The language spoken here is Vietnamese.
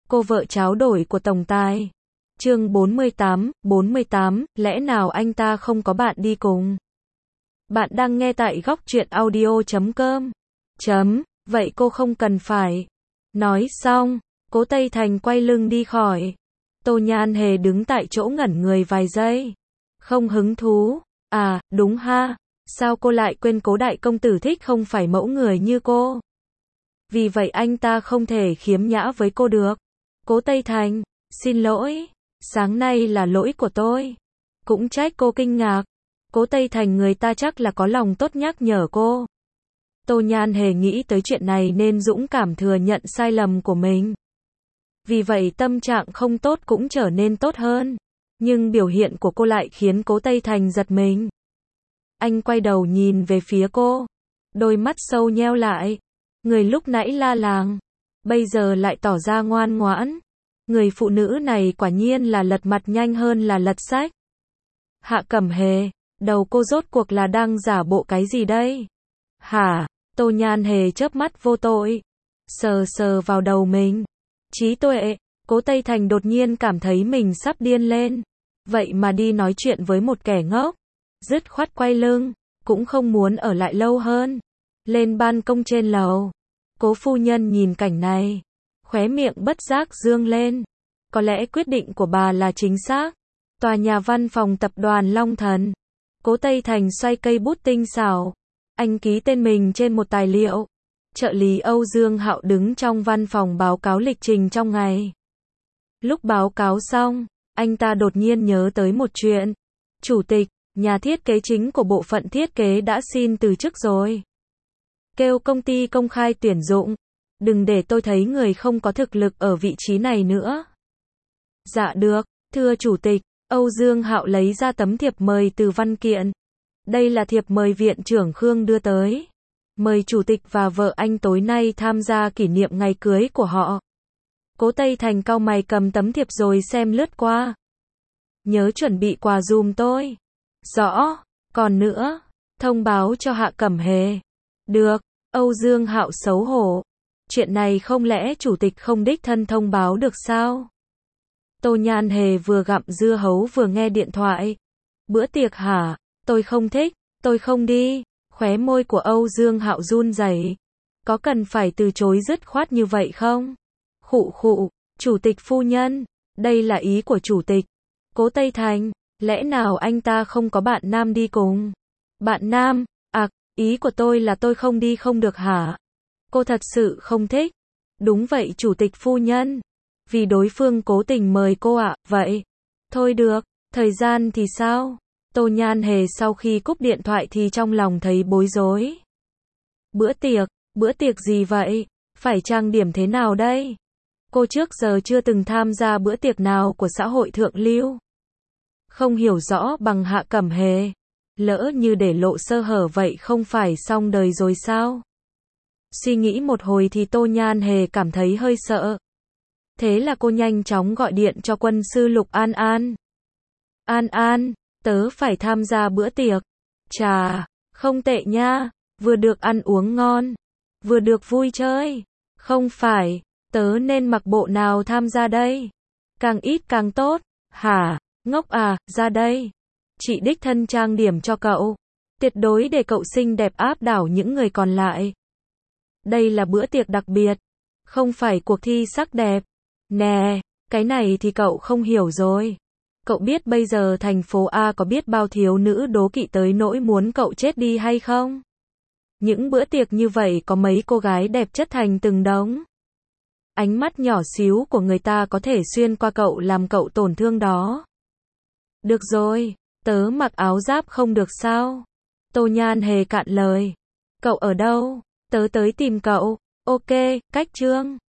Cô vợ tráo đổi của tổng tài. Chương 48, lẽ nào anh ta không có bạn đi cùng? Bạn đang nghe tại góc truyện audio.com. Vậy cô không cần phải. Nói xong, Cố Tây Thành quay lưng đi khỏi. Tô Nhan Hề đứng tại chỗ ngẩn người vài giây. Không hứng thú. À, đúng ha. Sao cô lại quên Cố đại công tử thích không phải mẫu người như cô? Vì vậy anh ta không thể khiếm nhã với cô được. Cố Tây Thành, xin lỗi. Sáng nay là lỗi của tôi. Cũng trách cô kinh ngạc. Cố Tây Thành người ta chắc là có lòng tốt nhắc nhở cô. Tô Nhan Hề nghĩ tới chuyện này nên dũng cảm thừa nhận sai lầm của mình. Vì vậy tâm trạng không tốt cũng trở nên tốt hơn. Nhưng biểu hiện của cô lại khiến Cố Tây Thành giật mình. Anh quay đầu nhìn về phía cô. Đôi mắt sâu nheo lại. Người lúc nãy la làng, bây giờ lại tỏ ra ngoan ngoãn. Người phụ nữ này quả nhiên là lật mặt nhanh hơn là lật sách. Hạ Cẩm Hề, đầu cô rốt cuộc là đang giả bộ cái gì đây? Hả? Tô Nhan Hề chớp mắt vô tội. Sờ sờ vào đầu mình. Trí tuệ. Cố Tây Thành đột nhiên cảm thấy mình sắp điên lên. Vậy mà đi nói chuyện với một kẻ ngốc. Dứt khoát quay lưng. Cũng không muốn ở lại lâu hơn. Lên ban công trên lầu. Cố phu nhân nhìn cảnh này. Khóe miệng bất giác dương lên. Có lẽ quyết định của bà là chính xác. Tòa nhà văn phòng tập đoàn Long Thần. Cố Tây Thành xoay cây bút tinh xảo. Anh ký tên mình trên một tài liệu. Trợ lý Âu Dương Hạo đứng trong văn phòng báo cáo lịch trình trong ngày. Lúc báo cáo xong, anh ta đột nhiên nhớ tới một chuyện. Chủ tịch, nhà thiết kế chính của bộ phận thiết kế đã xin từ chức rồi. Kêu công ty công khai tuyển dụng. Đừng để tôi thấy người không có thực lực ở vị trí này nữa. Dạ được, thưa chủ tịch. Âu Dương Hạo lấy ra tấm thiệp mời từ văn kiện. Đây là thiệp mời viện trưởng Khương đưa tới. Mời chủ tịch và vợ anh tối nay tham gia kỷ niệm ngày cưới của họ. Cố Tây Thành cau mày cầm tấm thiệp rồi xem lướt qua. Nhớ chuẩn bị quà giùm tôi. Rõ, còn nữa, thông báo cho Hạ Cẩm Hề. Được, Âu Dương Hạo xấu hổ. Chuyện này không lẽ chủ tịch không đích thân thông báo được sao? Tô Nhan Hề vừa gặm dưa hấu vừa nghe điện thoại. Bữa tiệc hả? Tôi không thích, tôi không đi. Khóe môi của Âu Dương Hạo run rẩy. Có cần phải từ chối dứt khoát như vậy không? Khụ khụ, chủ tịch phu nhân, đây là ý của chủ tịch. Cố Tây Thành, lẽ nào anh ta không có bạn nam đi cùng? Bạn nam? À, ý của tôi là tôi không đi không được hả? Cô thật sự không thích. Đúng vậy chủ tịch phu nhân. Vì đối phương cố tình mời cô ạ, vậy. Thôi được, thời gian thì sao? Tô Nhan Hề sau khi cúp điện thoại thì trong lòng thấy bối rối. Bữa tiệc gì vậy? Phải trang điểm thế nào đây? Cô trước giờ chưa từng tham gia bữa tiệc nào của xã hội thượng lưu. Không hiểu rõ bằng Hạ Cẩm Hề. Lỡ như để lộ sơ hở vậy không phải xong đời rồi sao? Suy nghĩ một hồi thì Tô Nhan Hề cảm thấy hơi sợ. Thế là cô nhanh chóng gọi điện cho quân sư Lục An An. An An, tớ phải tham gia bữa tiệc. Chà, không tệ nha, vừa được ăn uống ngon, vừa được vui chơi. Không phải, tớ nên mặc bộ nào tham gia đây? Càng ít càng tốt. Hả, ngốc à, ra đây. Chị đích thân trang điểm cho cậu. Tuyệt đối để cậu xinh đẹp áp đảo những người còn lại. Đây là bữa tiệc đặc biệt, không phải cuộc thi sắc đẹp. Nè, cái này thì cậu không hiểu rồi. Cậu biết bây giờ thành phố A có biết bao thiếu nữ đố kỵ tới nỗi muốn cậu chết đi hay không? Những bữa tiệc như vậy có mấy cô gái đẹp chất thành từng đống. Ánh mắt nhỏ xíu của người ta có thể xuyên qua cậu làm cậu tổn thương đó. Được rồi, tớ mặc áo giáp không được sao? Tô Nhan Hề cạn lời. Cậu ở đâu? Tớ tới tìm cậu. Ok, cách chương.